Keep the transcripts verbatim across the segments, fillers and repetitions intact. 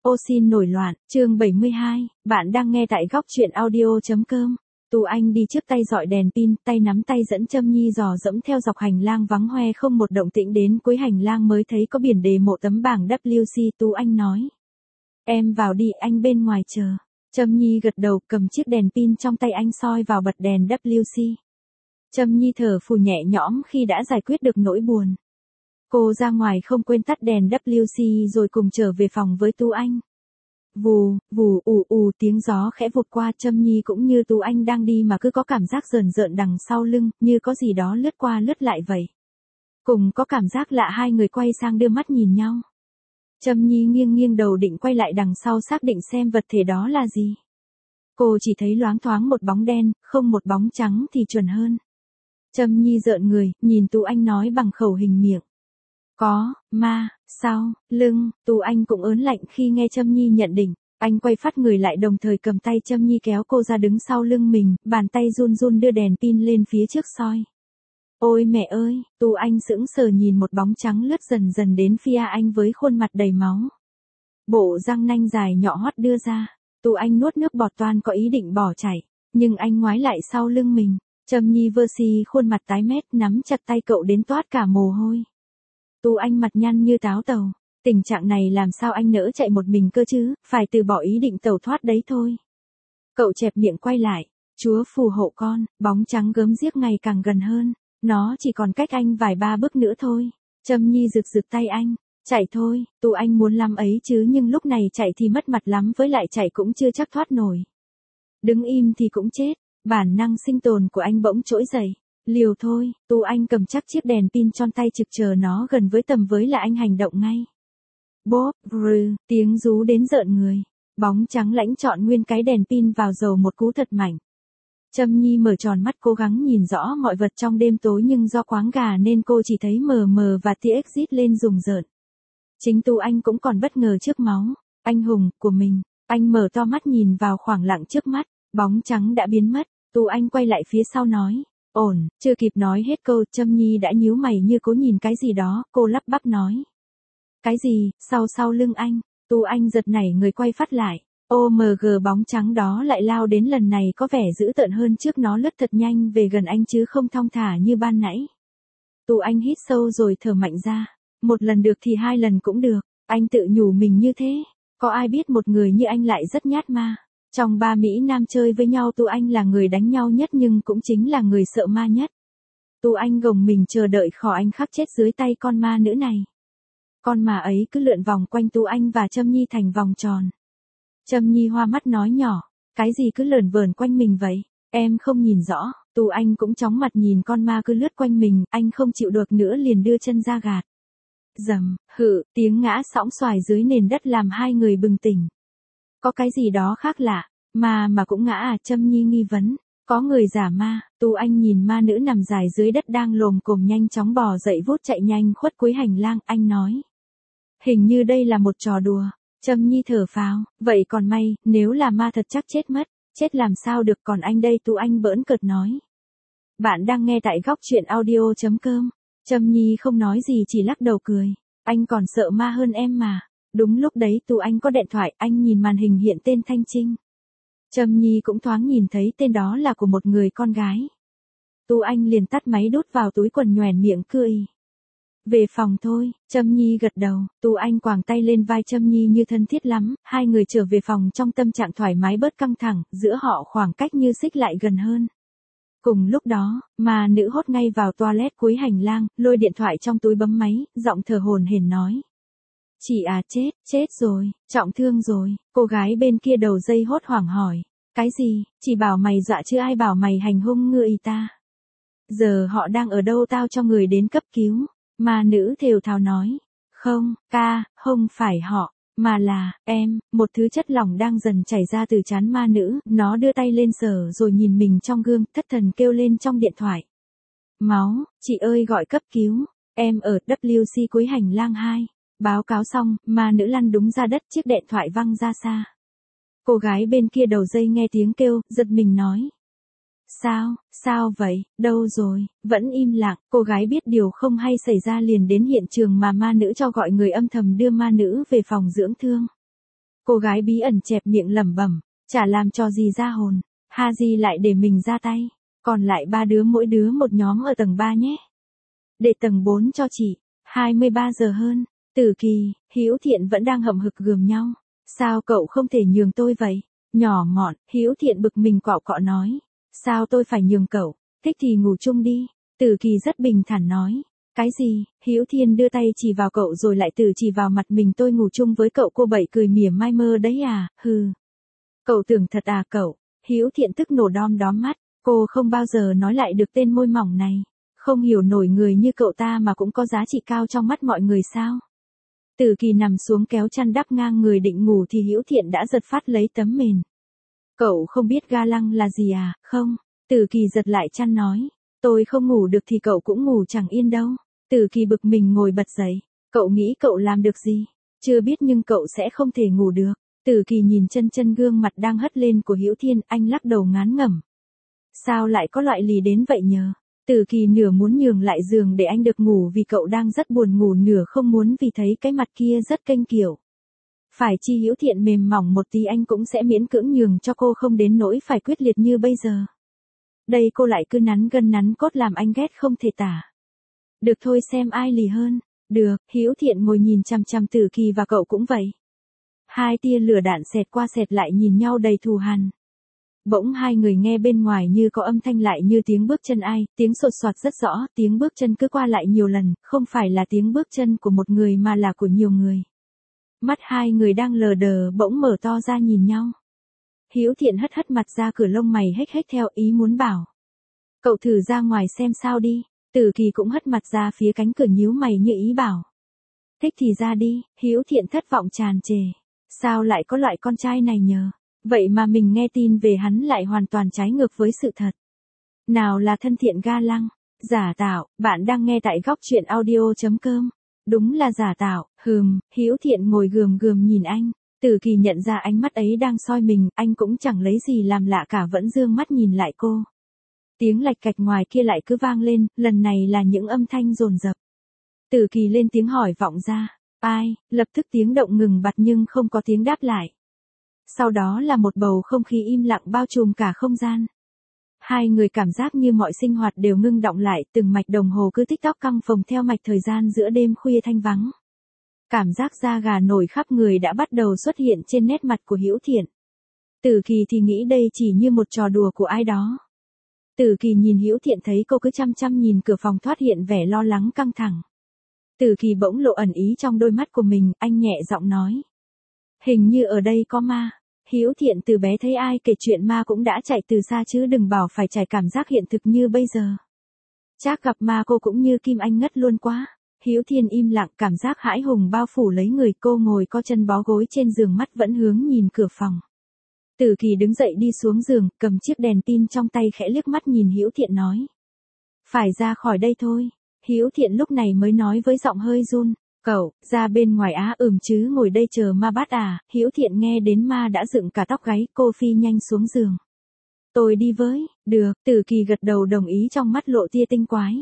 Ô xin nổi loạn, chương bảy mươi hai, bạn đang nghe tại góc truyện audio.com. Tú Anh đi trước tay dọi đèn pin, tay nắm tay dẫn Trâm Nhi dò dẫm theo dọc hành lang vắng hoe không một động tĩnh đến cuối hành lang mới thấy có biển đề mộ tấm bảng W C. Tú Anh nói. Em vào đi, anh bên ngoài chờ. Trâm Nhi gật đầu, cầm chiếc đèn pin trong tay anh soi vào bật đèn W C. Trâm Nhi thở phù nhẹ nhõm khi đã giải quyết được nỗi buồn. Cô ra ngoài không quên tắt đèn W C rồi cùng trở về phòng với Tú Anh. Vù, vù, ù ù tiếng gió khẽ vụt qua. Trâm Nhi cũng như Tú Anh đang đi mà cứ có cảm giác rờn rợn đằng sau lưng, như có gì đó lướt qua lướt lại vậy. Cùng có cảm giác lạ hai người quay sang đưa mắt nhìn nhau. Trâm Nhi nghiêng nghiêng đầu định quay lại đằng sau xác định xem vật thể đó là gì. Cô chỉ thấy loáng thoáng một bóng đen, không một bóng trắng thì chuẩn hơn. Trâm Nhi rợn người, nhìn Tú Anh nói bằng khẩu hình miệng. Có, ma, sau, lưng. Tú Anh cũng ớn lạnh khi nghe Trâm Nhi nhận định. Anh quay phát người lại đồng thời cầm tay Trâm Nhi kéo cô ra đứng sau lưng mình, bàn tay run run đưa đèn pin lên phía trước soi. Ôi mẹ ơi, Tú Anh sững sờ nhìn một bóng trắng lướt dần dần đến phía anh với khuôn mặt đầy máu. Bộ răng nanh dài nhọ hoắt đưa ra. Tú Anh nuốt nước bọt toan có ý định bỏ chạy, nhưng anh ngoái lại sau lưng mình. Trâm Nhi vơ si khuôn mặt tái mét nắm chặt tay cậu đến toát cả mồ hôi. Tú Anh mặt nhăn như táo tàu. Tình trạng này làm sao anh nỡ chạy một mình cơ chứ, phải từ bỏ ý định tẩu thoát đấy thôi. Cậu chẹp miệng quay lại. Chúa phù hộ con, bóng trắng gớm ghiếc ngày càng gần hơn. Nó chỉ còn cách anh vài ba bước nữa thôi. Trâm Nhi rực rực tay anh. Chạy thôi, Tú Anh muốn lắm ấy chứ nhưng lúc này chạy thì mất mặt lắm với lại chạy cũng chưa chắc thoát nổi. Đứng im thì cũng chết. Bản năng sinh tồn của anh bỗng trỗi dậy. Liều thôi, Tú Anh cầm chắc chiếc đèn pin trong tay trực chờ nó gần với tầm với là anh hành động ngay. Bốp, brừ, tiếng rú đến rợn người. Bóng trắng lãnh trọn nguyên cái đèn pin vào dầu một cú thật mạnh. Trâm Nhi mở tròn mắt cố gắng nhìn rõ mọi vật trong đêm tối nhưng do quáng gà nên cô chỉ thấy mờ mờ và tia ếch rít lên rùng rợn. Chính Tú Anh cũng còn bất ngờ trước máu anh hùng của mình. Anh mở to mắt nhìn vào khoảng lặng trước mắt, bóng trắng đã biến mất. Tú Anh quay lại phía sau nói. Ổn, chưa kịp nói hết câu, Trâm Nhi đã nhíu mày như cố nhìn cái gì đó, cô lắp bắp nói. Cái gì, sau sau lưng anh. Tú Anh giật nảy người quay phát lại. ô em giê bóng trắng đó lại lao đến, lần này có vẻ dữ tợn hơn trước, nó lướt thật nhanh về gần anh chứ không thong thả như ban nãy. Tú Anh hít sâu rồi thở mạnh ra. Một lần được thì hai lần cũng được, anh tự nhủ mình như thế. Có ai biết một người như anh lại rất nhát ma. Trong ba Mỹ Nam chơi với nhau Tú Anh là người đánh nhau nhất nhưng cũng chính là người sợ ma nhất. Tú Anh gồng mình chờ đợi khỏi anh khắc chết dưới tay con ma nữ này. Con ma ấy cứ lượn vòng quanh Tú Anh và Trâm Nhi thành vòng tròn. Trâm Nhi hoa mắt nói nhỏ, cái gì cứ lởn vởn quanh mình vậy, em không nhìn rõ. Tú Anh cũng chóng mặt nhìn con ma cứ lướt quanh mình, anh không chịu được nữa liền đưa chân ra gạt. Dầm, hự, tiếng ngã sõng xoài dưới nền đất làm hai người bừng tỉnh. Có cái gì đó khác lạ, ma mà cũng ngã à? Trâm Nhi nghi vấn. Có người giả ma. Tú Anh nhìn ma nữ nằm dài dưới đất đang lồm cồm nhanh chóng bò dậy vút chạy nhanh khuất cuối hành lang, anh nói. Hình như đây là một trò đùa. Trâm Nhi thở phào, vậy còn may, nếu là ma thật chắc chết mất, chết làm sao được, còn anh đây. Tú Anh bỡn cợt nói. Bạn đang nghe tại góc truyện audio.com. Trâm Nhi không nói gì chỉ lắc đầu cười. Anh còn sợ ma hơn em mà. Đúng lúc đấy Tú Anh có điện thoại, anh nhìn màn hình hiện tên Thanh Trinh. Trâm Nhi cũng thoáng nhìn thấy tên đó là của một người con gái. Tú Anh liền tắt máy đút vào túi quần nhoẻn miệng cười. Về phòng thôi, Trâm Nhi gật đầu, Tú Anh quàng tay lên vai Trâm Nhi như thân thiết lắm, hai người trở về phòng trong tâm trạng thoải mái bớt căng thẳng, giữa họ khoảng cách như xích lại gần hơn. Cùng lúc đó, mà nữ hốt ngay vào toilet cuối hành lang, lôi điện thoại trong túi bấm máy, giọng thở hổn hển nói. Chị à, chết, chết rồi, trọng thương rồi. Cô gái bên kia đầu dây hốt hoảng hỏi. Cái gì, chị bảo mày dọa chứ ai bảo mày hành hung người ta. Giờ họ đang ở đâu, tao cho người đến cấp cứu. Mà nữ thều thào nói. Không, ca, không phải họ, mà là, em. Một thứ chất lỏng đang dần chảy ra từ trán ma nữ. Nó đưa tay lên sờ rồi nhìn mình trong gương, thất thần kêu lên trong điện thoại. Máu, chị ơi gọi cấp cứu. Em ở W C cuối hành lang hai. Báo cáo xong, ma nữ lăn đúng ra đất, chiếc điện thoại văng ra xa. Cô gái bên kia đầu dây nghe tiếng kêu, giật mình nói. Sao, sao vậy, đâu rồi, vẫn im lặng. Cô gái biết điều không hay xảy ra liền đến hiện trường mà ma nữ cho gọi người âm thầm đưa ma nữ về phòng dưỡng thương. Cô gái bí ẩn chẹp miệng lẩm bẩm, chả làm cho gì ra hồn, Haji lại để mình ra tay, còn lại ba đứa mỗi đứa một nhóm ở tầng ba nhé. Để tầng bốn cho chị. hai mươi ba giờ hơn, Tử Kỳ, Hữu Thiện vẫn đang hậm hực gườm nhau. Sao cậu không thể nhường tôi vậy? Nhỏ mọn, Hữu Thiện bực mình quạo cọ nói. Sao tôi phải nhường cậu? Thích thì ngủ chung đi. Tử Kỳ rất bình thản nói. Cái gì? Hữu Thiên đưa tay chỉ vào cậu rồi lại tự chỉ vào mặt mình. Tôi ngủ chung với cậu. Cô Bảy cười mỉa mai mơ đấy à, hừ. Cậu tưởng thật à cậu? Hữu Thiện tức nổ đom đóm mắt. Cô không bao giờ nói lại được tên môi mỏng này. Không hiểu nổi người như cậu ta mà cũng có giá trị cao trong mắt mọi người sao? Tử Kỳ nằm xuống kéo chăn đắp ngang người định ngủ thì Hữu Thiện đã giật phát lấy tấm mền. Cậu không biết ga lăng là gì à? Không. Tử Kỳ giật lại chăn nói. Tôi không ngủ được thì cậu cũng ngủ chẳng yên đâu. Tử Kỳ bực mình ngồi bật dậy. Cậu nghĩ cậu làm được gì? Chưa biết nhưng cậu sẽ không thể ngủ được. Tử Kỳ nhìn chân chân gương mặt đang hất lên của Hữu Thiên, anh lắc đầu ngán ngẩm. Sao lại có loại lì đến vậy nhờ? Tử Kỳ nửa muốn nhường lại giường để anh được ngủ vì cậu đang rất buồn ngủ, nửa không muốn vì thấy cái mặt kia rất kênh kiểu. Phải chi Hữu Thiện mềm mỏng một tí anh cũng sẽ miễn cưỡng nhường cho cô, không đến nỗi phải quyết liệt như bây giờ. Đây cô lại cứ nắn gân nắn cốt làm anh ghét không thể tả. Được thôi, xem ai lì hơn. Được. Hữu Thiện ngồi nhìn chằm chằm Tử Kỳ và cậu cũng vậy. Hai tia lửa đạn xẹt qua xẹt lại nhìn nhau đầy thù hằn. Bỗng hai người nghe bên ngoài như có âm thanh, lại như tiếng bước chân ai, tiếng sột soạt rất rõ, tiếng bước chân cứ qua lại nhiều lần, không phải là tiếng bước chân của một người mà là của nhiều người. Mắt hai người đang lờ đờ bỗng mở to ra nhìn nhau. Hữu Thiện hất hất mặt ra cửa, lông mày hếch hếch theo ý muốn bảo. Cậu thử ra ngoài xem sao đi. Tử Kỳ cũng hất mặt ra phía cánh cửa nhíu mày như ý bảo. Thích thì ra đi. Hữu Thiện thất vọng tràn trề. Sao lại có loại con trai này nhờ? Vậy mà mình nghe tin về hắn lại hoàn toàn trái ngược với sự thật. Nào là thân thiện ga lăng, giả tạo. Bạn đang nghe tại góc truyện audio chấm com. Đúng là giả tạo. Hừm. Hữu Thiện ngồi gườm gườm nhìn anh. Tử Kỳ nhận ra ánh mắt ấy đang soi mình, anh cũng chẳng lấy gì làm lạ cả, vẫn dương mắt nhìn lại cô. Tiếng lạch cạch ngoài kia lại cứ vang lên, lần này là những âm thanh dồn dập. Tử Kỳ lên tiếng hỏi vọng ra. Ai? Lập tức tiếng động ngừng bặt nhưng không có tiếng đáp lại. Sau đó là một bầu không khí im lặng bao trùm cả không gian. Hai người cảm giác như mọi sinh hoạt đều ngưng đọng lại, từng mạch đồng hồ cứ tích tóc căng phồng theo mạch thời gian giữa đêm khuya thanh vắng. Cảm giác da gà nổi khắp người đã bắt đầu xuất hiện trên nét mặt của Hữu Thiện. Tử Kỳ thì nghĩ đây chỉ như một trò đùa của ai đó. Tử Kỳ nhìn Hữu Thiện thấy cô cứ chăm chăm nhìn cửa phòng, thoát hiện vẻ lo lắng căng thẳng. Tử Kỳ bỗng lộ ẩn ý trong đôi mắt của mình, anh nhẹ giọng nói. Hình như ở đây có ma. Hữu Thiện từ bé thấy ai kể chuyện ma cũng đã chạy từ xa chứ đừng bảo phải trải cảm giác hiện thực như bây giờ. Chắc gặp ma cô cũng như Kim Anh ngất luôn quá. Hữu Thiên im lặng, cảm giác hãi hùng bao phủ lấy người, cô ngồi co chân bó gối trên giường, mắt vẫn hướng nhìn cửa phòng. Tử Kỳ đứng dậy đi xuống giường, cầm chiếc đèn pin trong tay khẽ liếc mắt nhìn Hữu Thiện nói. Phải ra khỏi đây thôi. Hữu Thiện lúc này mới nói với giọng hơi run. Cậu, ra bên ngoài á? Ừm chứ, ngồi đây chờ ma bắt à? Hữu Thiện nghe đến ma đã dựng cả tóc gáy, cô phi nhanh xuống giường. Tôi đi với. Được. Tử Kỳ gật đầu đồng ý, trong mắt lộ tia tinh quái.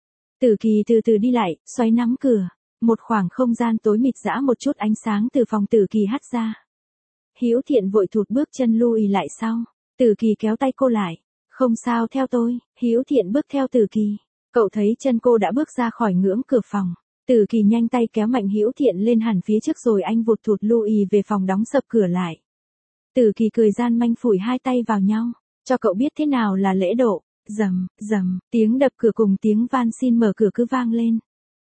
Tử Kỳ từ từ đi lại, xoáy nắm cửa. Một khoảng không gian tối mịt dã, một chút ánh sáng từ phòng Tử Kỳ hắt ra. Hữu Thiện vội thụt bước chân lui lại sau. Tử Kỳ kéo tay cô lại. Không sao, theo tôi. Hữu Thiện bước theo Tử Kỳ. Cậu thấy chân cô đã bước ra khỏi ngưỡng cửa phòng. Tử Kỳ nhanh tay kéo mạnh Hữu Thiện lên hẳn phía trước rồi anh vụt thụt lui về phòng, đóng sập cửa lại. Tử Kỳ cười gian manh phủi hai tay vào nhau. Cho cậu biết thế nào là lễ độ. Rầm, rầm, tiếng đập cửa cùng tiếng van xin mở cửa cứ vang lên.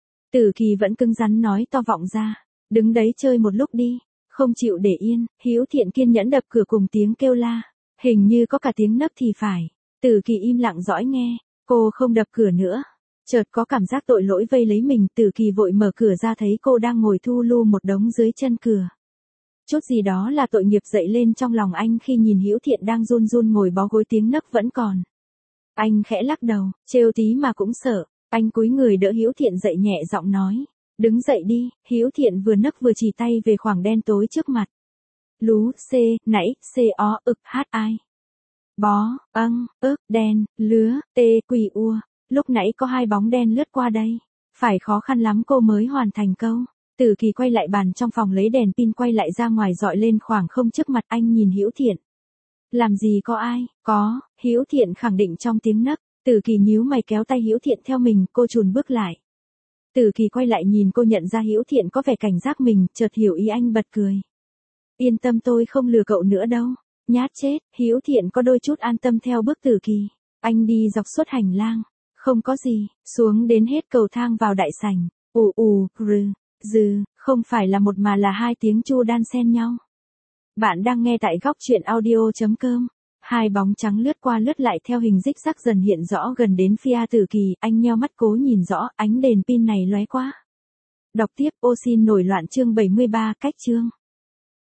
Tử Kỳ vẫn cứng rắn nói to vọng ra. Đứng đấy chơi một lúc đi. Không chịu để yên. Hữu Thiện kiên nhẫn đập cửa cùng tiếng kêu la. Hình như có cả tiếng nấc thì phải. Tử Kỳ im lặng dõi nghe. Cô không đập cửa nữa. Chợt có cảm giác tội lỗi vây lấy mình, Tử Kỳ vội mở cửa ra thấy cô đang ngồi thu lu một đống dưới chân cửa. Chút gì đó là tội nghiệp dậy lên trong lòng anh khi nhìn Hữu Thiện đang run run ngồi bó gối, tiếng nấc vẫn còn. Anh khẽ lắc đầu, trêu tí mà cũng sợ. Anh cúi người đỡ Hữu Thiện dậy, nhẹ giọng nói. Đứng dậy đi. Hữu Thiện vừa nấc vừa chỉ tay về khoảng đen tối trước mặt. Lú, c, nãy, c, o, ực, h, ai. Bó, âng, ức, đen, lứa, tê, quỳ, ua. Lúc nãy có hai bóng đen lướt qua đây. Phải khó khăn lắm cô mới hoàn thành câu. Tử Kỳ quay lại bàn trong phòng lấy đèn pin quay lại ra ngoài dọi lên khoảng không trước mặt anh nhìn Hữu Thiện. Làm gì có ai, có, Hữu Thiện khẳng định trong tiếng nấc. Tử Kỳ nhíu mày kéo tay Hữu Thiện theo mình, cô chùn bước lại. Tử Kỳ quay lại nhìn cô nhận ra Hữu Thiện có vẻ cảnh giác mình, chợt hiểu ý anh bật cười. Yên tâm tôi không lừa cậu nữa đâu. Nhát chết, Hữu Thiện có đôi chút an tâm theo bước Tử Kỳ. Anh đi dọc suốt hành lang. Không có gì, xuống đến hết cầu thang vào đại sảnh. Ù ù, rừ, dừ, không phải là một mà là hai tiếng chu đan xen nhau. Bạn đang nghe tại góc truyện audio.com. Hai bóng trắng lướt qua lướt lại theo hình rích rắc dần hiện rõ gần đến phía Tử Kỳ, anh nheo mắt cố nhìn rõ, ánh đèn pin này lóe quá. Đọc tiếp, ô xin nổi loạn chương bảy mươi ba, cách chương.